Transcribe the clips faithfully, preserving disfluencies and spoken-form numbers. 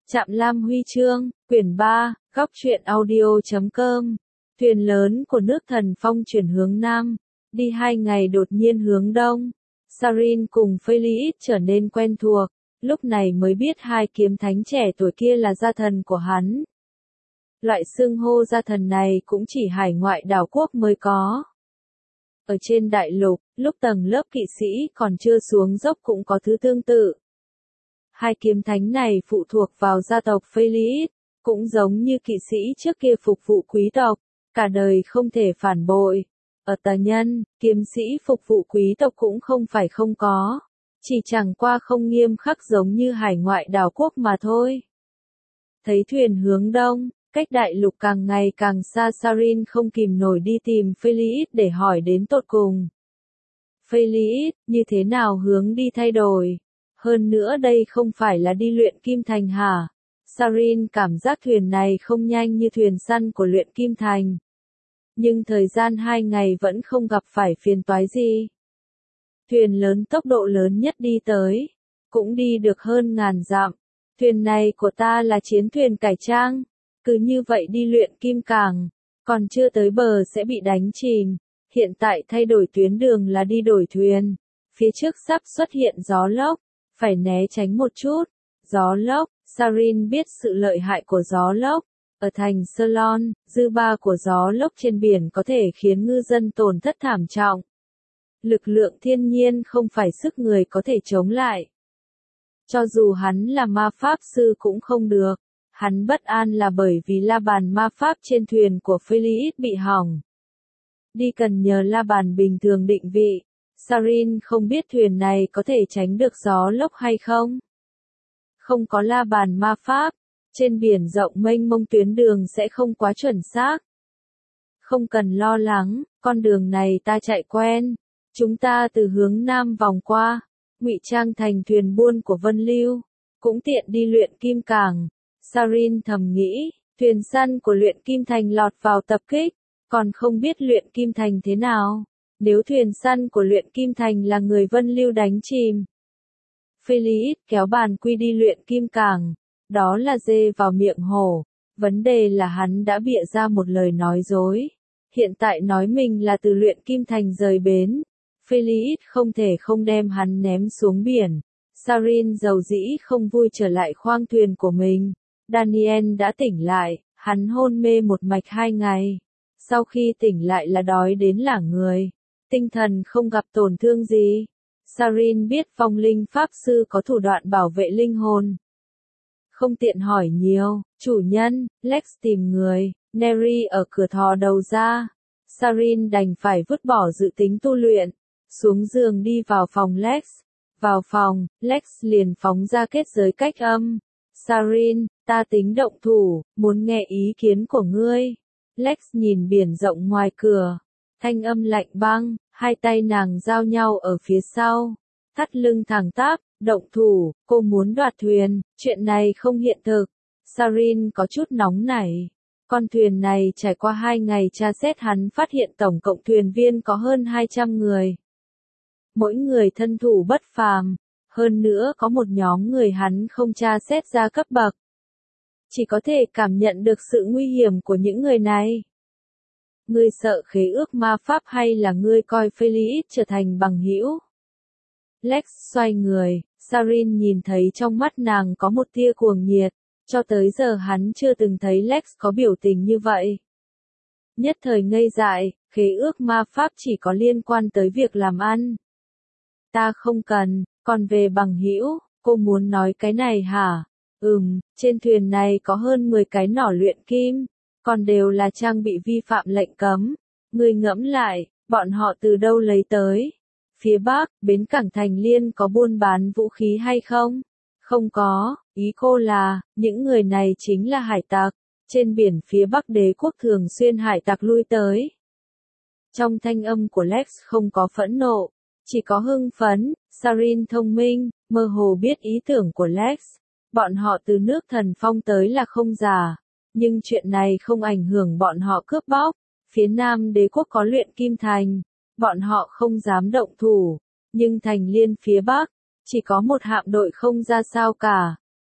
Trạm Lam Huy Chương, quyển ba, góc truyện audio chấm com. Thuyền lớn của nước Thần Phong chuyển hướng Nam, đi hai ngày đột nhiên hướng Đông. Sarin cùng Philippe trở nên quen thuộc, lúc này mới biết hai kiếm thánh trẻ tuổi kia là gia thần của hắn. Loại xưng hô gia thần này cũng chỉ hải ngoại đảo quốc mới có. Ở trên đại lục, lúc tầng lớp kỵ sĩ còn chưa xuống dốc cũng có thứ tương tự. Hai kiếm thánh này phụ thuộc vào gia tộc Philippe, cũng giống như kỵ sĩ trước kia phục vụ quý tộc, cả đời không thể phản bội. Ở tà nhân, kiếm sĩ phục vụ quý tộc cũng không phải không có, chỉ chẳng qua không nghiêm khắc giống như hải ngoại đảo quốc mà thôi. Thấy thuyền hướng đông, cách đại lục càng ngày càng xa, Sarin không kìm nổi đi tìm Philippe để hỏi đến tột cùng. Philippe, như thế nào hướng đi thay đổi? Hơn nữa đây không phải là đi luyện kim thành hả? Sarin cảm giác thuyền này không nhanh như thuyền săn của luyện kim thành. Nhưng thời gian hai ngày vẫn không gặp phải phiền toái gì. Thuyền lớn tốc độ lớn nhất đi tới, cũng đi được hơn ngàn dặm. Thuyền này của ta là chiến thuyền cải trang, cứ như vậy đi luyện kim cảng, còn chưa tới bờ sẽ bị đánh chìm. Hiện tại thay đổi tuyến đường là đi đổi thuyền, phía trước sắp xuất hiện gió lốc, phải né tránh một chút. Gió lốc, Sarin biết sự lợi hại của gió lốc. Ở thành Ceylon, dư ba của gió lốc trên biển có thể khiến ngư dân tổn thất thảm trọng. Lực lượng thiên nhiên không phải sức người có thể chống lại. Cho dù hắn là ma pháp sư cũng không được. Hắn bất an là bởi vì la bàn ma pháp trên thuyền của Philippe bị hỏng. Đi cần nhờ la bàn bình thường định vị. Sarin không biết thuyền này có thể tránh được gió lốc hay không. Không có la bàn ma pháp, trên biển rộng mênh mông tuyến đường sẽ không quá chuẩn xác. Không cần lo lắng, con đường này ta chạy quen. Chúng ta từ hướng Nam vòng qua, ngụy trang thành thuyền buôn của Vân Lưu, cũng tiện đi luyện kim cảng. Sarin thầm nghĩ, thuyền săn của luyện kim thành lọt vào tập kích, còn không biết luyện kim thành thế nào. Nếu thuyền săn của luyện kim thành là người Vân Lưu đánh chìm. Philippe kéo bàn quy đi luyện kim cảng, đó là dê vào miệng hổ. Vấn đề là hắn đã bịa ra một lời nói dối. Hiện tại nói mình là từ luyện kim thành rời bến. Philippe không thể không đem hắn ném xuống biển. Sarin dầu dĩ không vui trở lại khoang thuyền của mình. Daniel đã tỉnh lại, hắn hôn mê một mạch hai ngày. Sau khi tỉnh lại là đói đến lả người. Tinh thần không gặp tổn thương gì. Sarin biết phong linh pháp sư có thủ đoạn bảo vệ linh hồn. Không tiện hỏi nhiều, chủ nhân, Lex tìm người, Neri ở cửa thò đầu ra. Sarin đành phải vứt bỏ dự tính tu luyện, xuống giường đi vào phòng Lex. Vào phòng, Lex liền phóng ra kết giới cách âm. Sarin, ta tính động thủ, muốn nghe ý kiến của ngươi. Lex nhìn biển rộng ngoài cửa. Thanh âm lạnh băng, hai tay nàng giao nhau ở phía sau. Thắt lưng thẳng tắp, động thủ, cô muốn đoạt thuyền, chuyện này không hiện thực. Sarin có chút nóng nảy. Con thuyền này trải qua hai ngày tra xét hắn phát hiện tổng cộng thuyền viên có hơn hai trăm người. Mỗi người thân thủ bất phàm, hơn nữa có một nhóm người hắn không tra xét ra cấp bậc. Chỉ có thể cảm nhận được sự nguy hiểm của những người này. Ngươi sợ khế ước ma pháp hay là ngươi coi Philippe trở thành bằng hữu? Lex xoay người, Sarin nhìn thấy trong mắt nàng có một tia cuồng nhiệt, cho tới giờ hắn chưa từng thấy Lex có biểu tình như vậy. Nhất thời ngây dại, khế ước ma pháp chỉ có liên quan tới việc làm ăn. Ta không cần, còn về bằng hữu, cô muốn nói cái này hả? Ừm, trên thuyền này có hơn mười cái nỏ luyện kim. Còn đều là trang bị vi phạm lệnh cấm. Ngươi ngẫm lại, bọn họ từ đâu lấy tới? Phía Bắc, bến cảng Thành Liên có buôn bán vũ khí hay không? Không có, ý cô là, những người này chính là hải tặc. Trên biển phía Bắc đế quốc thường xuyên hải tặc lui tới. Trong thanh âm của Lex không có phẫn nộ, chỉ có hưng phấn. Sarin thông minh, mơ hồ biết ý tưởng của Lex. Bọn họ từ nước Thần Phong tới là không giả. Nhưng chuyện này không ảnh hưởng bọn họ cướp bóc. Phía Nam đế quốc có luyện kim thành, bọn họ không dám động thủ. Nhưng thành Liên phía Bắc, chỉ có một hạm đội không ra sao cả.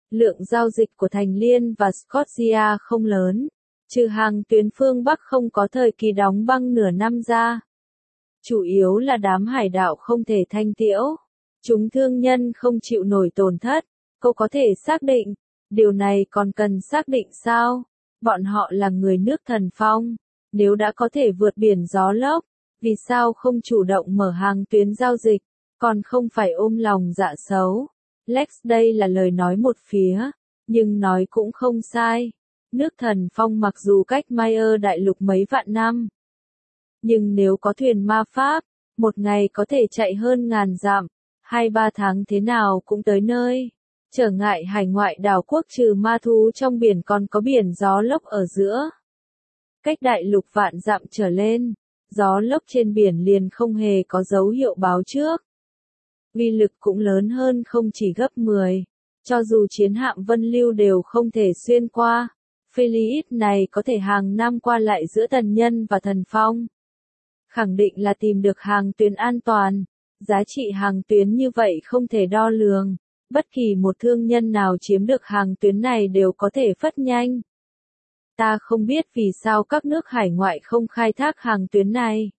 Lượng giao dịch của Thành Liên và Scotia không lớn, trừ hàng tuyến phương Bắc không có thời kỳ đóng băng nửa năm ra. Chủ yếu là đám hải đảo không thể thanh tiễu. Chúng thương nhân không chịu nổi tổn thất. Cô có thể xác định, điều này còn cần xác định sao? Bọn họ là người nước Thần Phong. Nếu đã có thể vượt biển gió lốc, vì sao không chủ động mở hàng tuyến giao dịch, còn không phải ôm lòng dạ xấu? Lex đây là lời nói một phía, nhưng nói cũng không sai. Nước Thần Phong mặc dù cách Mayer đại lục mấy vạn năm, nhưng nếu có thuyền ma pháp, một ngày có thể chạy hơn ngàn dặm, hai ba tháng thế nào cũng tới nơi. Trở ngại hải ngoại đảo quốc trừ ma thú trong biển còn có biển gió lốc ở giữa. Cách đại lục vạn dặm trở lên, gió lốc trên biển liền không hề có dấu hiệu báo trước. Uy lực cũng lớn hơn không chỉ gấp mười, cho dù chiến hạm Vân Lưu đều không thể xuyên qua. Philippines này có thể hàng năm qua lại giữa Thần Nhân và Thần Phong. Khẳng định là tìm được hàng tuyến an toàn. Giá trị hàng tuyến như vậy không thể đo lường. Bất kỳ một thương nhân nào chiếm được hàng tuyến này đều có thể phất nhanh. Ta không biết vì sao các nước hải ngoại không khai thác hàng tuyến này.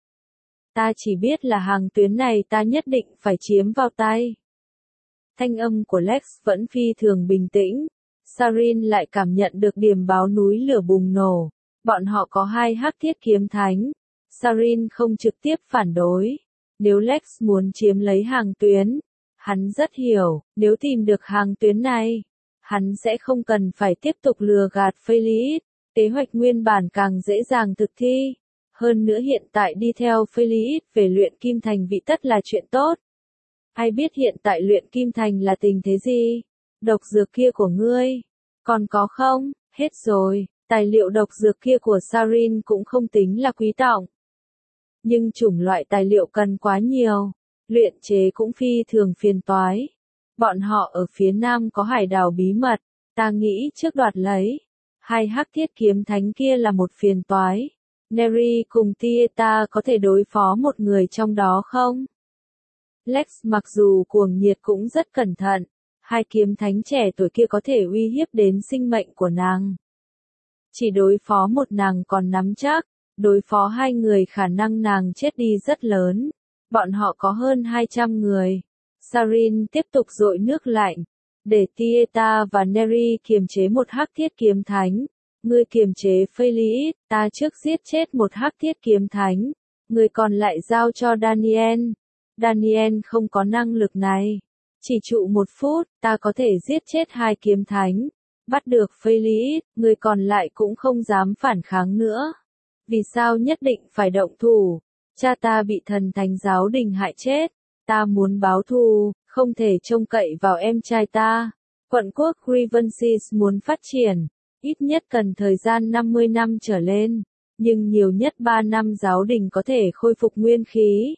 Ta chỉ biết là hàng tuyến này ta nhất định phải chiếm vào tay. Thanh âm của Lex vẫn phi thường bình tĩnh. Sarin lại cảm nhận được điểm báo núi lửa bùng nổ. Bọn họ có hai hắc thiết kiếm thánh. Sarin không trực tiếp phản đối. Nếu Lex muốn chiếm lấy hàng tuyến, hắn rất hiểu, nếu tìm được hàng tuyến này, hắn sẽ không cần phải tiếp tục lừa gạt Philippines. Kế hoạch nguyên bản càng dễ dàng thực thi. Hơn nữa hiện tại đi theo Philippines về luyện kim thành vị tất là chuyện tốt. Ai biết hiện tại luyện kim thành là tình thế gì? Độc dược kia của ngươi, còn có không? Hết rồi, tài liệu độc dược kia của Sarin cũng không tính là quý trọng. Nhưng chủng loại tài liệu cần quá nhiều, luyện chế cũng phi thường phiền toái. Bọn họ ở phía nam có hải đảo bí mật, ta nghĩ trước đoạt lấy. Hai hắc thiết kiếm thánh kia là một phiền toái. Neri cùng Tieta có thể đối phó một người trong đó không? Lex mặc dù cuồng nhiệt cũng rất cẩn thận. Hai kiếm thánh trẻ tuổi kia có thể uy hiếp đến sinh mệnh của nàng. Chỉ đối phó một nàng còn nắm chắc, đối phó hai người khả năng nàng chết đi rất lớn. Bọn họ có hơn hai trăm người. Sarin tiếp tục dội nước lạnh. Để Tieta và Neri kiềm chế một hắc thiết kiếm thánh. Ngươi kiềm chế Philippines, ta trước giết chết một hắc thiết kiếm thánh. Ngươi còn lại giao cho Daniel. Daniel không có năng lực này. Chỉ trụ một phút, ta có thể giết chết hai kiếm thánh. Bắt được Philippines, người còn lại cũng không dám phản kháng nữa. Vì sao nhất định phải động thủ? Cha ta bị thần thánh giáo đình hại chết. Ta muốn báo thù, không thể trông cậy vào em trai ta. Quận quốc Grievance muốn phát triển, ít nhất cần thời gian năm mươi năm trở lên, nhưng nhiều nhất ba năm giáo đình có thể khôi phục nguyên khí.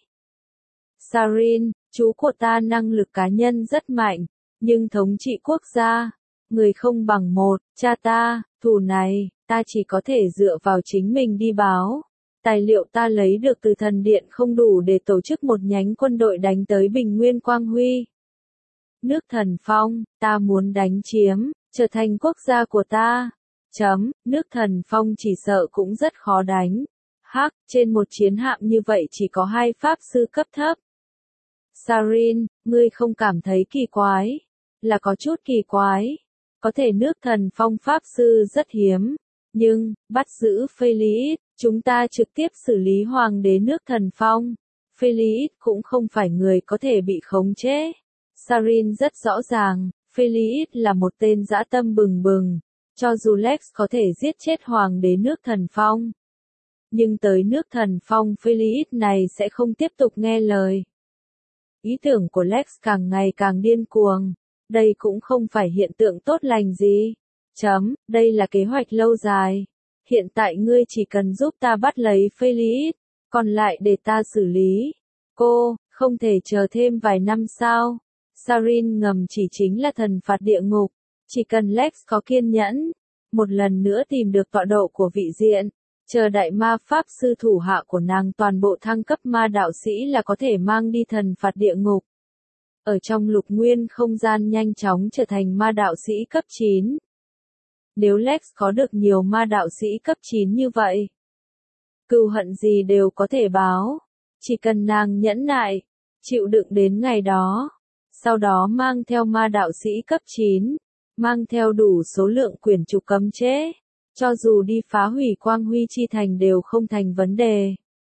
Sarin, chú của ta năng lực cá nhân rất mạnh, nhưng thống trị quốc gia, người không bằng một, cha ta, thù này, ta chỉ có thể dựa vào chính mình đi báo. Tài liệu ta lấy được từ thần điện không đủ để tổ chức một nhánh quân đội đánh tới Bình Nguyên Quang Huy. Nước Thần Phong, ta muốn đánh chiếm, trở thành quốc gia của ta. Chấm, nước Thần Phong chỉ sợ cũng rất khó đánh. Hắc, trên một chiến hạm như vậy chỉ có hai pháp sư cấp thấp. Sarin, ngươi không cảm thấy kỳ quái? Là có chút kỳ quái. Có thể nước Thần Phong pháp sư rất hiếm. Nhưng, bắt giữ Philippines, chúng ta trực tiếp xử lý hoàng đế nước Thần Phong. Philippines cũng không phải người có thể bị khống chế. Sarin rất rõ ràng, Philippines là một tên dã tâm bừng bừng. Cho dù Lex có thể giết chết hoàng đế nước Thần Phong, nhưng tới nước Thần Phong Philippines này sẽ không tiếp tục nghe lời. Ý tưởng của Lex càng ngày càng điên cuồng. Đây cũng không phải hiện tượng tốt lành gì. Chấm, đây là kế hoạch lâu dài. Hiện tại ngươi chỉ cần giúp ta bắt lấy Philippines, còn lại để ta xử lý. Cô, không thể chờ thêm vài năm sao? Sarin ngầm chỉ chính là thần phạt địa ngục. Chỉ cần Lex có kiên nhẫn, một lần nữa tìm được tọa độ của vị diện, chờ đại ma pháp sư thủ hạ của nàng toàn bộ thăng cấp ma đạo sĩ là có thể mang đi thần phạt địa ngục. ở trong lục nguyên không gian nhanh chóng trở thành ma đạo sĩ cấp chín. Nếu Lex có được nhiều ma đạo sĩ cấp chín như vậy, cừu hận gì đều có thể báo, chỉ cần nàng nhẫn nại, chịu đựng đến ngày đó, sau đó mang theo ma đạo sĩ cấp chín, mang theo đủ số lượng quyển trục cấm chế, cho dù đi phá hủy Quang Huy Chi Thành đều không thành vấn đề.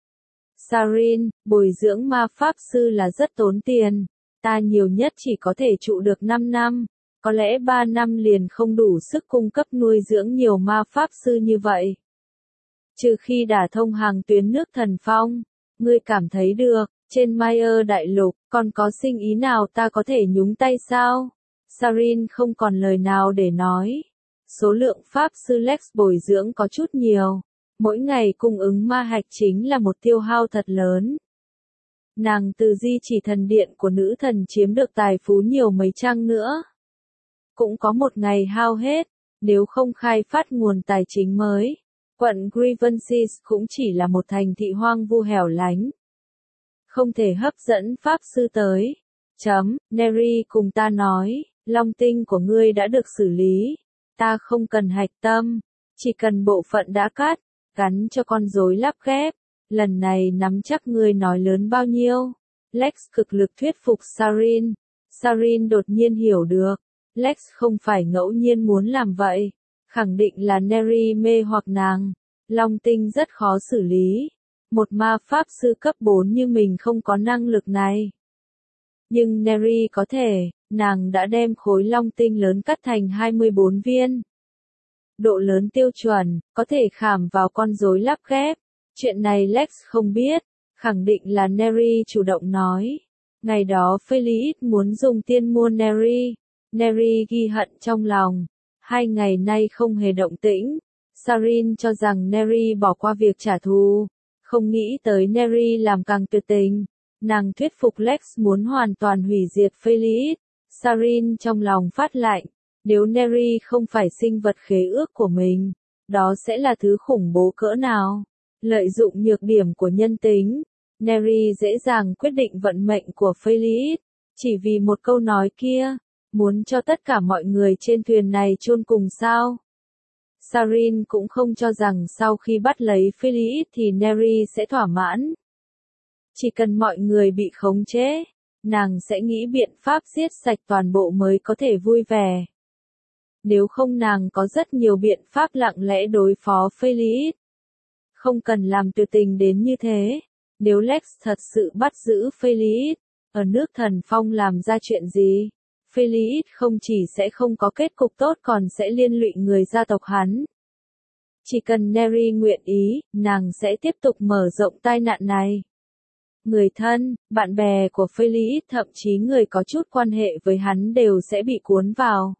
Sarin, bồi dưỡng ma pháp sư là rất tốn tiền, ta nhiều nhất chỉ có thể trụ được năm năm, có lẽ ba năm liền không đủ sức cung cấp nuôi dưỡng nhiều ma pháp sư như vậy. Trừ khi đả thông hàng tuyến nước thần phong, ngươi cảm thấy được, trên Mayer đại lục, còn có sinh ý nào ta có thể nhúng tay sao? Sarin không còn lời nào để nói. Số lượng pháp sư Lex bồi dưỡng có chút nhiều. Mỗi ngày cung ứng ma hạch chính là một tiêu hao thật lớn. Nàng từ di chỉ thần điện của nữ thần chiếm được tài phú nhiều mấy chăng nữa. Cũng có một ngày hao hết, nếu không khai phát nguồn tài chính mới. Quận Grievance cũng chỉ là một thành thị hoang vu hẻo lánh. Không thể hấp dẫn pháp sư tới. Chấm, Neri cùng ta nói, long tinh của ngươi đã được xử lý. Ta không cần hạch tâm, chỉ cần bộ phận đã cắt, gắn cho con rối lắp ghép. Lần này nắm chắc ngươi nói lớn bao nhiêu. Lex cực lực thuyết phục Sarin. Sarin đột nhiên hiểu được. Lex không phải ngẫu nhiên muốn làm vậy. Khẳng định là Neri mê hoặc nàng. Long tinh rất khó xử lý. Một ma pháp sư cấp bốn như mình không có năng lực này. Nhưng Neri có thể, nàng đã đem khối long tinh lớn cắt thành hai mươi bốn viên. Độ lớn tiêu chuẩn, có thể khảm vào con rối lắp ghép. Chuyện này Lex không biết, khẳng định là Neri chủ động nói. Ngày đó Felix muốn dùng tiên mua Neri. Neri ghi hận trong lòng. Hai ngày nay không hề động tĩnh. Sarin cho rằng Neri bỏ qua việc trả thù. Không nghĩ tới Neri làm càng tuyệt tình. Nàng thuyết phục Lex muốn hoàn toàn hủy diệt Felix. Sarin trong lòng phát lạnh. Nếu Neri không phải sinh vật khế ước của mình, đó sẽ là thứ khủng bố cỡ nào. Lợi dụng nhược điểm của nhân tính, Neri dễ dàng quyết định vận mệnh của Felix. Chỉ vì một câu nói kia, muốn cho tất cả mọi người trên thuyền này chôn cùng sao. Sarin cũng không cho rằng sau khi bắt lấy Felix thì Neri sẽ thỏa mãn. Chỉ cần mọi người bị khống chế, nàng sẽ nghĩ biện pháp giết sạch toàn bộ mới có thể vui vẻ. Nếu không nàng có rất nhiều biện pháp lặng lẽ đối phó Felix. Không cần làm tuyệt tình đến như thế. Nếu Lex thật sự bắt giữ Felix, ở nước thần phong làm ra chuyện gì? Felix không chỉ sẽ không có kết cục tốt còn sẽ liên lụy người gia tộc hắn. Chỉ cần Neri nguyện ý, nàng sẽ tiếp tục mở rộng tai nạn này. Người thân, bạn bè của Felix, thậm chí người có chút quan hệ với hắn đều sẽ bị cuốn vào.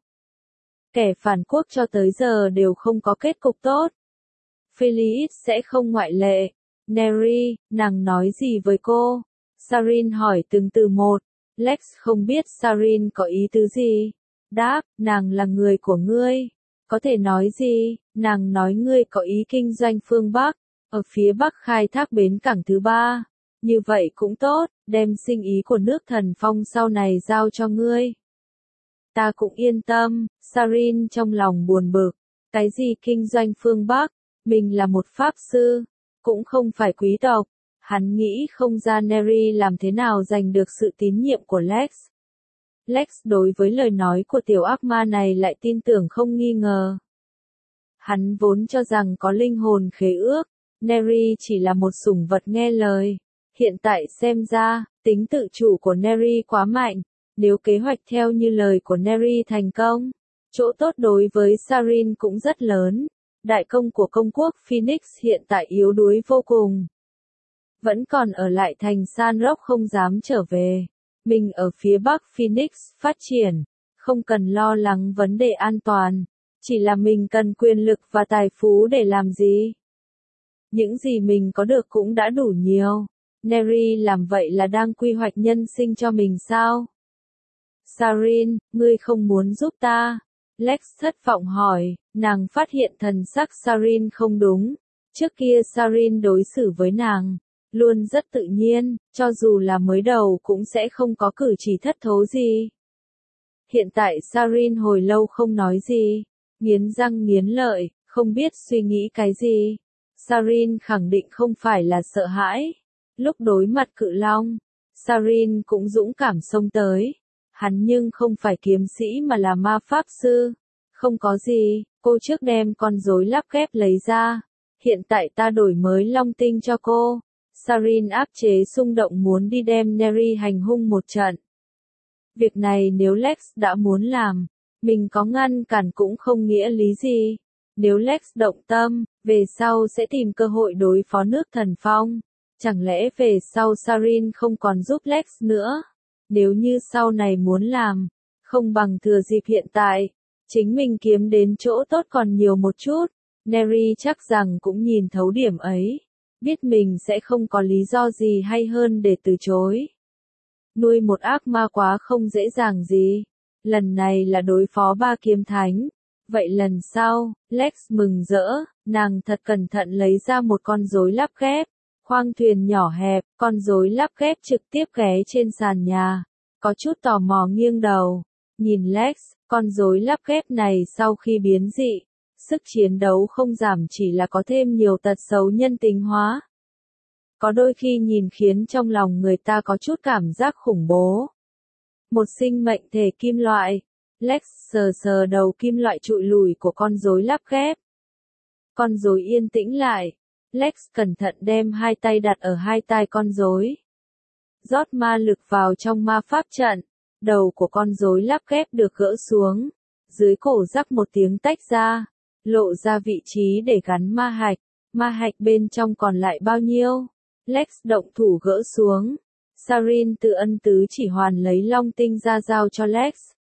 Kẻ phản quốc cho tới giờ đều không có kết cục tốt. Felix sẽ không ngoại lệ. Neri, nàng nói gì với cô? Sarin hỏi từng từ một. Lex không biết Sarin có ý tứ gì. Đáp, nàng là người của ngươi. Có thể nói gì? Nàng nói ngươi có ý kinh doanh phương Bắc, ở phía Bắc khai thác bến cảng thứ ba. Như vậy cũng tốt, đem sinh ý của nước thần phong sau này giao cho ngươi. Ta cũng yên tâm, Sarin trong lòng buồn bực. Cái gì kinh doanh phương Bắc? Mình là một pháp sư, cũng không phải quý tộc. Hắn nghĩ không ra Neri làm thế nào giành được sự tín nhiệm của Lex. Lex đối với lời nói của tiểu ác ma này lại tin tưởng không nghi ngờ. Hắn vốn cho rằng có linh hồn khế ước, Neri chỉ là một sủng vật nghe lời. Hiện tại xem ra, tính tự chủ của Neri quá mạnh. Nếu kế hoạch theo như lời của Neri thành công, chỗ tốt đối với Sarin cũng rất lớn. Đại công của công quốc Phoenix hiện tại yếu đuối vô cùng. Vẫn còn ở lại thành San Rock không dám trở về. Mình ở phía Bắc Phoenix phát triển, không cần lo lắng vấn đề an toàn. Chỉ là mình cần quyền lực và tài phú để làm gì. Những gì mình có được cũng đã đủ nhiều. Neri làm vậy là đang quy hoạch nhân sinh cho mình sao? Sarin, ngươi không muốn giúp ta? Lex thất vọng hỏi, nàng phát hiện thần sắc Sarin không đúng. Trước kia Sarin đối xử với nàng, luôn rất tự nhiên, cho dù là mới đầu cũng sẽ không có cử chỉ thất thố gì. Hiện tại Sarin hồi lâu không nói gì, nghiến răng nghiến lợi, không biết suy nghĩ cái gì. Sarin khẳng định không phải là sợ hãi. Lúc đối mặt cự long, Sarin cũng dũng cảm xông tới. Hắn nhưng không phải kiếm sĩ mà là ma pháp sư. Không có gì, cô trước đem con rối lắp ghép lấy ra. Hiện tại ta đổi mới long tinh cho cô. Sarin áp chế xung động muốn đi đem Neri hành hung một trận. Việc này nếu Lex đã muốn làm, mình có ngăn cản cũng không nghĩa lý gì. Nếu Lex động tâm, về sau sẽ tìm cơ hội đối phó nước thần phong. Chẳng lẽ về sau Sarin không còn giúp Lex nữa? Nếu như sau này muốn làm, không bằng thừa dịp hiện tại, chính mình kiếm đến chỗ tốt còn nhiều một chút. Neri chắc rằng cũng nhìn thấu điểm ấy, biết mình sẽ không có lý do gì hay hơn để từ chối. Nuôi một ác ma quá không dễ dàng gì. Lần này là đối phó ba kiếm thánh. Vậy lần sau, Lex mừng rỡ, nàng thật cẩn thận lấy ra một con rối lắp ghép. Khoang thuyền nhỏ hẹp, con rối lắp ghép trực tiếp ghé trên sàn nhà. Có chút tò mò nghiêng đầu. Nhìn Lex, con rối lắp ghép này sau khi biến dị, sức chiến đấu không giảm chỉ là có thêm nhiều tật xấu nhân tính hóa. Có đôi khi nhìn khiến trong lòng người ta có chút cảm giác khủng bố. Một sinh mệnh thể kim loại. Lex sờ sờ đầu kim loại trụi lùi của con rối lắp ghép. Con rối yên tĩnh lại. Lex cẩn thận đem hai tay đặt ở hai tai con rối. Rót ma lực vào trong ma pháp trận. Đầu của con rối lắp ghép được gỡ xuống. Dưới cổ rắc một tiếng tách ra. Lộ ra vị trí để gắn ma hạch. Ma hạch bên trong còn lại bao nhiêu? Lex động thủ gỡ xuống. Sarin tự ân tứ chỉ hoàn lấy long tinh ra giao cho Lex.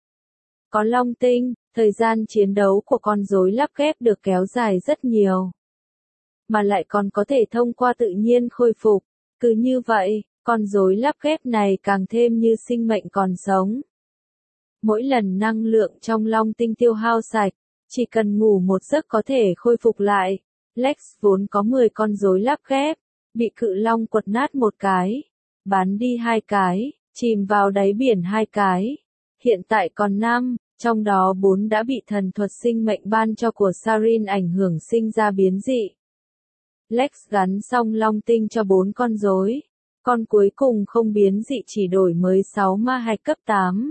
Có long tinh, thời gian chiến đấu của con rối lắp ghép được kéo dài rất nhiều. Mà lại còn có thể thông qua tự nhiên khôi phục. Cứ như vậy, con rối lắp ghép này càng thêm như sinh mệnh còn sống. Mỗi lần năng lượng trong long tinh tiêu hao sạch, chỉ cần ngủ một giấc có thể khôi phục lại. Lex vốn có mười con rối lắp ghép, bị cự long quật nát một cái, bán đi hai cái, chìm vào đáy biển hai cái. Hiện tại còn năm, trong đó bốn đã bị thần thuật sinh mệnh ban cho của Sarin ảnh hưởng sinh ra biến dị. Lex gắn xong long tinh cho bốn con rối. Con cuối cùng không biến dị chỉ đổi mới sáu ma hạch cấp tám.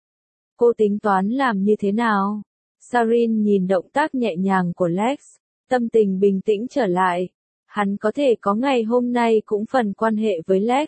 Cô tính toán làm như thế nào? Sarin nhìn động tác nhẹ nhàng của Lex, tâm tình bình tĩnh trở lại. Hắn có thể có ngày hôm nay cũng phần quan hệ với Lex.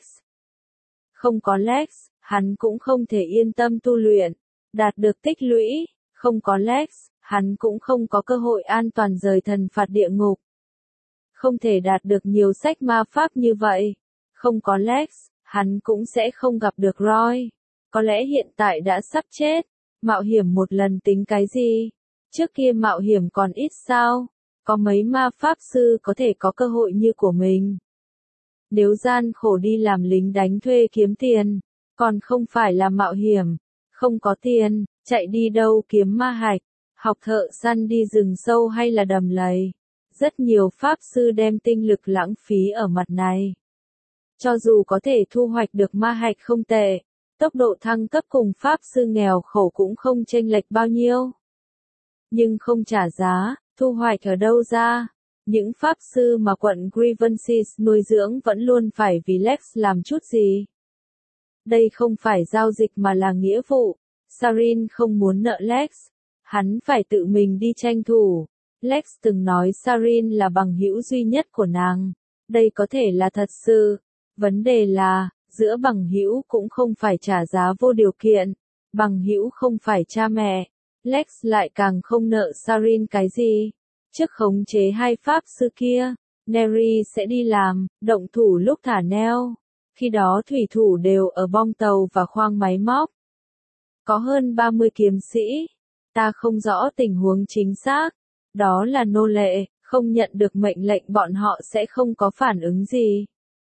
Không có Lex, hắn cũng không thể yên tâm tu luyện, đạt được tích lũy. Không có Lex, hắn cũng không có cơ hội an toàn rời thần phạt địa ngục. Không thể đạt được nhiều sách ma pháp như vậy. Không có Lex, hắn cũng sẽ không gặp được Roy. Có lẽ hiện tại đã sắp chết. Mạo hiểm một lần tính cái gì? Trước kia mạo hiểm còn ít sao? Có mấy ma pháp sư có thể có cơ hội như của mình. Nếu gian khổ đi làm lính đánh thuê kiếm tiền, còn không phải là mạo hiểm. Không có tiền, chạy đi đâu kiếm ma hạch, học thợ săn đi rừng sâu hay là đầm lầy. Rất nhiều pháp sư đem tinh lực lãng phí ở mặt này. Cho dù có thể thu hoạch được ma hạch không tệ, tốc độ thăng cấp cùng pháp sư nghèo khổ cũng không chênh lệch bao nhiêu. Nhưng không trả giá, thu hoạch ở đâu ra? Những pháp sư mà quận Grievances nuôi dưỡng vẫn luôn phải vì Lex làm chút gì. Đây không phải giao dịch mà là nghĩa vụ. Sarin không muốn nợ Lex. Hắn phải tự mình đi tranh thủ. Lex từng nói Sarin là bằng hữu duy nhất của nàng. Đây có thể là thật sự. Vấn đề là, giữa bằng hữu cũng không phải trả giá vô điều kiện. Bằng hữu không phải cha mẹ. Lex lại càng không nợ Sarin cái gì. Trước khống chế hai pháp sư kia, Neri sẽ đi làm, động thủ lúc thả neo. Khi đó thủy thủ đều ở bong tàu và khoang máy móc. Có hơn ba mươi kiếm sĩ. Ta không rõ tình huống chính xác. Đó là nô lệ, không nhận được mệnh lệnh bọn họ sẽ không có phản ứng gì.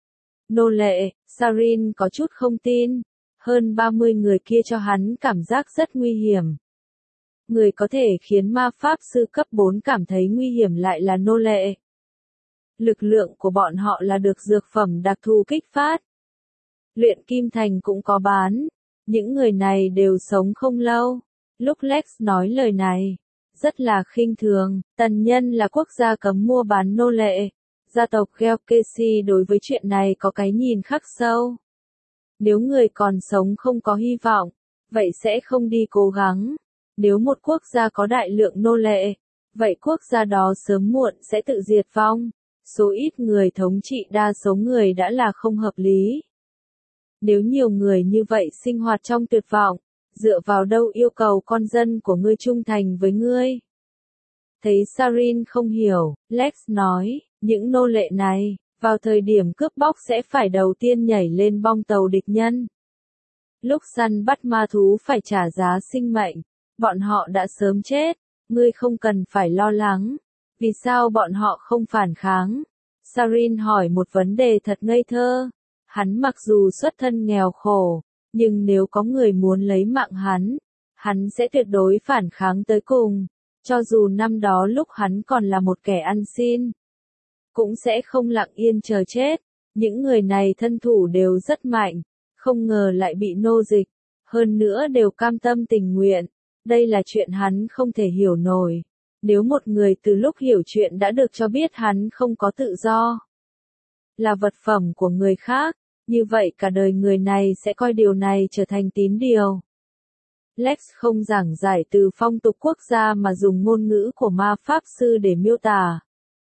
Nô lệ, Sarin có chút không tin. Hơn ba mươi người kia cho hắn cảm giác rất nguy hiểm. Người có thể khiến ma pháp sư cấp bốn cảm thấy nguy hiểm lại là nô lệ. Lực lượng của bọn họ là được dược phẩm đặc thù kích phát. Luyện kim thành cũng có bán. Những người này đều sống không lâu. Lúc Lex nói lời này, rất là khinh thường, Tần Nhân là quốc gia cấm mua bán nô lệ. Gia tộc Gelkesi đối với chuyện này có cái nhìn khắc sâu. Nếu người còn sống không có hy vọng, vậy sẽ không đi cố gắng. Nếu một quốc gia có đại lượng nô lệ, vậy quốc gia đó sớm muộn sẽ tự diệt vong. Số ít người thống trị đa số người đã là không hợp lý. Nếu nhiều người như vậy sinh hoạt trong tuyệt vọng, dựa vào đâu yêu cầu con dân của ngươi trung thành với ngươi? Thấy Sarin không hiểu, Lex nói, những nô lệ này, vào thời điểm cướp bóc sẽ phải đầu tiên nhảy lên bong tàu địch nhân. Lúc săn bắt ma thú phải trả giá sinh mệnh, bọn họ đã sớm chết, ngươi không cần phải lo lắng. Vì sao bọn họ không phản kháng? Sarin hỏi một vấn đề thật ngây thơ. Hắn mặc dù xuất thân nghèo khổ, nhưng nếu có người muốn lấy mạng hắn, hắn sẽ tuyệt đối phản kháng tới cùng. Cho dù năm đó lúc hắn còn là một kẻ ăn xin, cũng sẽ không lặng yên chờ chết. Những người này thân thủ đều rất mạnh, không ngờ lại bị nô dịch, hơn nữa đều cam tâm tình nguyện. Đây là chuyện hắn không thể hiểu nổi. Nếu một người từ lúc hiểu chuyện đã được cho biết hắn không có tự do, là vật phẩm của người khác, như vậy cả đời người này sẽ coi điều này trở thành tín điều. Lex không giảng giải từ phong tục quốc gia mà dùng ngôn ngữ của ma pháp sư để miêu tả.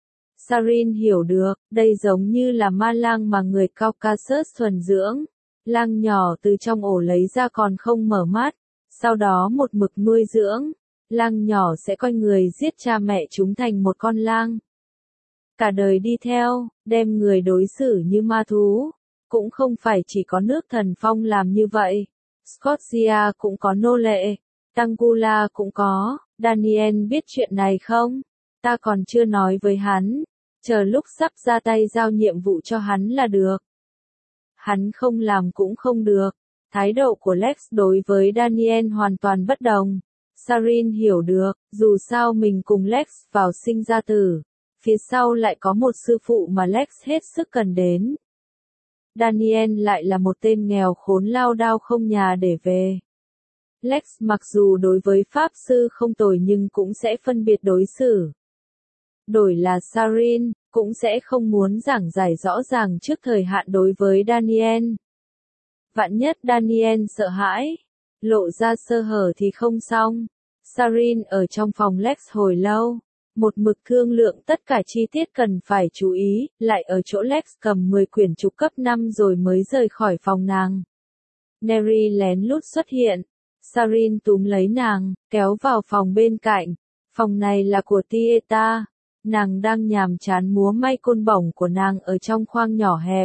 Sarin hiểu được, đây giống như là ma lang mà người Caucasus thuần dưỡng. Lang nhỏ từ trong ổ lấy ra còn không mở mắt, sau đó một mực nuôi dưỡng. Lang nhỏ sẽ coi người giết cha mẹ chúng thành một con lang. Cả đời đi theo, đem người đối xử như ma thú. Cũng không phải chỉ có nước Thần Phong làm như vậy. Scotia cũng có nô lệ. Tangula cũng có. Daniel biết chuyện này không? Ta còn chưa nói với hắn. Chờ lúc sắp ra tay giao nhiệm vụ cho hắn là được. Hắn không làm cũng không được. Thái độ của Lex đối với Daniel hoàn toàn bất đồng. Sarin hiểu được, dù sao mình cùng Lex vào sinh ra tử. Phía sau lại có một sư phụ mà Lex hết sức cần đến. Daniel lại là một tên nghèo khốn lao đao không nhà để về. Lex mặc dù đối với pháp sư không tồi nhưng cũng sẽ phân biệt đối xử. Đổi là Sarin, cũng sẽ không muốn giảng giải rõ ràng trước thời hạn đối với Daniel. Vạn nhất Daniel sợ hãi, lộ ra sơ hở thì không xong. Sarin ở trong phòng Lex hồi lâu, một mực thương lượng tất cả chi tiết cần phải chú ý, lại ở chỗ Lex cầm mười quyển trục cấp năm rồi mới rời khỏi phòng nàng. Neri lén lút xuất hiện, Sarin túm lấy nàng, kéo vào phòng bên cạnh. Phòng này là của Tieta. Nàng đang nhàm chán múa may côn bổng của nàng ở trong khoang nhỏ hẹp.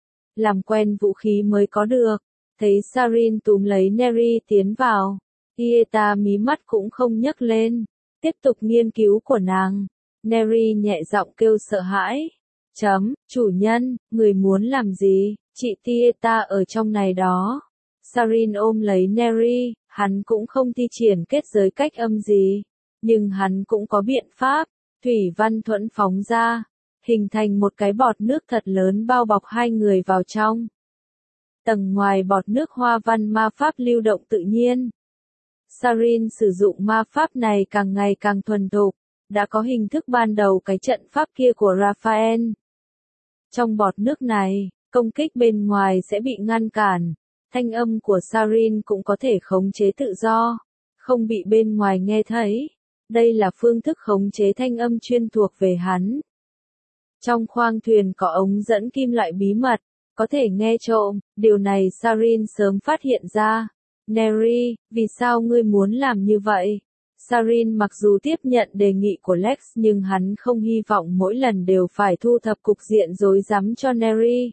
Làm quen vũ khí mới có được. Thấy Sarin túm lấy Neri tiến vào, Tieta mí mắt cũng không nhấc lên. Tiếp tục nghiên cứu của nàng. Neri nhẹ giọng kêu sợ hãi. Chấm, chủ nhân, người muốn làm gì? Chị Tieta ở trong này đó. Sarin ôm lấy Neri, hắn cũng không thi triển kết giới cách âm gì. Nhưng hắn cũng có biện pháp. Thủy văn thuẫn phóng ra, hình thành một cái bọt nước thật lớn bao bọc hai người vào trong. Tầng ngoài bọt nước hoa văn ma pháp lưu động tự nhiên. Sarin sử dụng ma pháp này càng ngày càng thuần thục, đã có hình thức ban đầu cái trận pháp kia của Raphael. Trong bọt nước này, công kích bên ngoài sẽ bị ngăn cản, thanh âm của Sarin cũng có thể khống chế tự do, không bị bên ngoài nghe thấy. Đây là phương thức khống chế thanh âm chuyên thuộc về hắn. Trong khoang thuyền có ống dẫn kim loại bí mật, có thể nghe trộm, điều này Sarin sớm phát hiện ra. Neri, vì sao ngươi muốn làm như vậy? Sarin mặc dù tiếp nhận đề nghị của Lex nhưng hắn không hy vọng mỗi lần đều phải thu thập cục diện rối rắm cho Neri.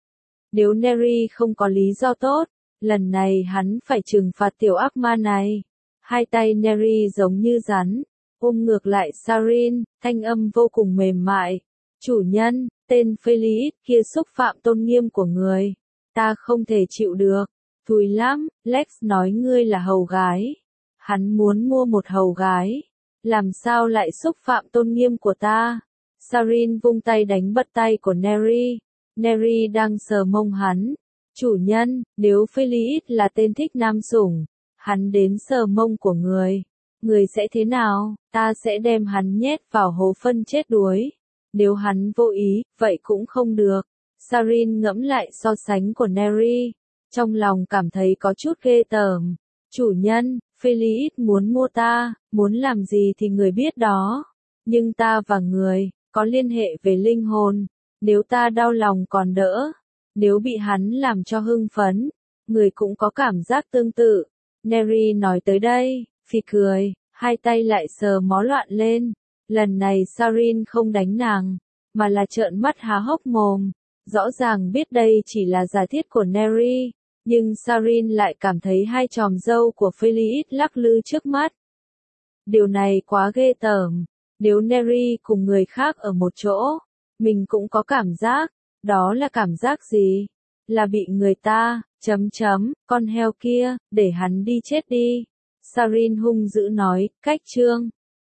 Nếu Neri không có lý do tốt, lần này hắn phải trừng phạt tiểu ác ma này. Hai tay Neri giống như rắn, ôm ngược lại Sarin, thanh âm vô cùng mềm mại. Chủ nhân, tên Felix kia xúc phạm tôn nghiêm của người. Ta không thể chịu được. Thùi lắm, Lex nói ngươi là hầu gái. Hắn muốn mua một hầu gái. Làm sao lại xúc phạm tôn nghiêm của ta? Sarin vung tay đánh bật tay của Neri. Neri đang sờ mông hắn. Chủ nhân, nếu Philippe là tên thích nam sủng, hắn đến sờ mông của người, người sẽ thế nào? Ta sẽ đem hắn nhét vào hố phân chết đuối. Nếu hắn vô ý, vậy cũng không được. Sarin ngẫm lại so sánh của Neri, trong lòng cảm thấy có chút ghê tởm. Chủ nhân, Philippe muốn mua ta, muốn làm gì thì người biết đó. Nhưng ta và người, có liên hệ về linh hồn. Nếu ta đau lòng còn đỡ. Nếu bị hắn làm cho hưng phấn, người cũng có cảm giác tương tự. Neri nói tới đây, phì cười, hai tay lại sờ mó loạn lên. Lần này Sarin không đánh nàng, mà là trợn mắt há hốc mồm. Rõ ràng biết đây chỉ là giả thiết của Neri, nhưng Sarin lại cảm thấy hai chòm râu của Philippe lắc lư trước mắt. Điều này quá ghê tởm. Nếu Neri cùng người khác ở một chỗ, mình cũng có cảm giác. Đó là cảm giác gì? Là bị người ta, chấm chấm, con heo kia, để hắn đi chết đi. Sarin hung dữ nói, cách chương.